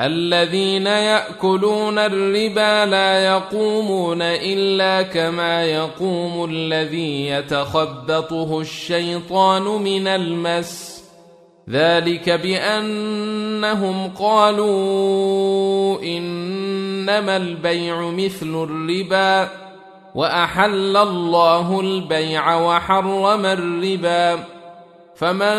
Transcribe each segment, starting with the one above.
الذين يأكلون الربا لا يقومون إلا كما يقوم الذي يتخبطه الشيطان من المس، ذلك بأنهم قالوا إنما البيع مثل الربا وأحل الله البيع وحرم الربا، فمن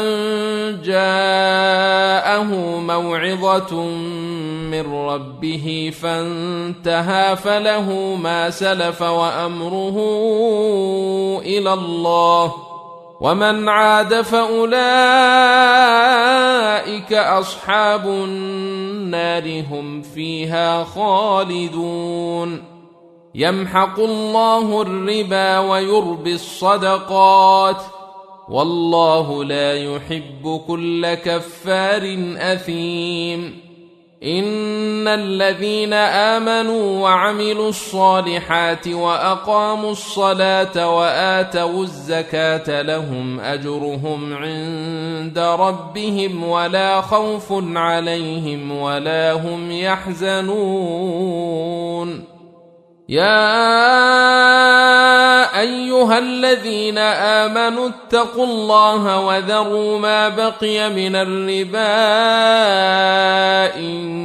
جاءه موعظة من ربه فانتهى فله ما سلف وأمره إلى الله، ومن عاد فأولئك أصحاب النار هم فيها خالدون. يمحق الله الربا ويربي الصدقات، والله لا يحب كل كفار أثيم. إن الذين آمنوا وعملوا الصالحات وأقاموا الصلاة وآتوا الزكاة لهم أجرهم عند ربهم ولا خوف عليهم ولا هم يحزنون. يا أيها الذين آمنوا اتقوا الله وذروا ما بقي من الربا إن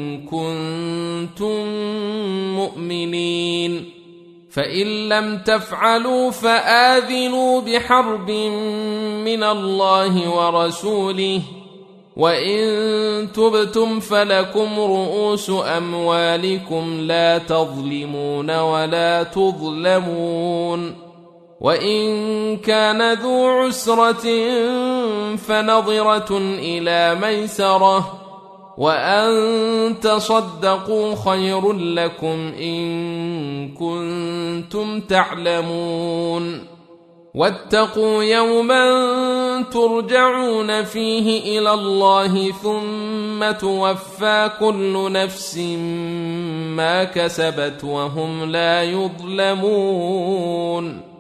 كنتم مؤمنين، فإن لم تفعلوا فآذنوا بحرب من الله ورسوله، وإن تبتم فلكم رؤوس أموالكم لا تظلمون ولا تظلمون، وإن كان ذو عسرة فنظرة إلى ميسرة، وأن تصدقوا خير لكم إن كنتم تعلمون. واتقوا يوما ترجعون فيه إلى الله ثم توفى كل نفس ما كسبت وهم لا يظلمون.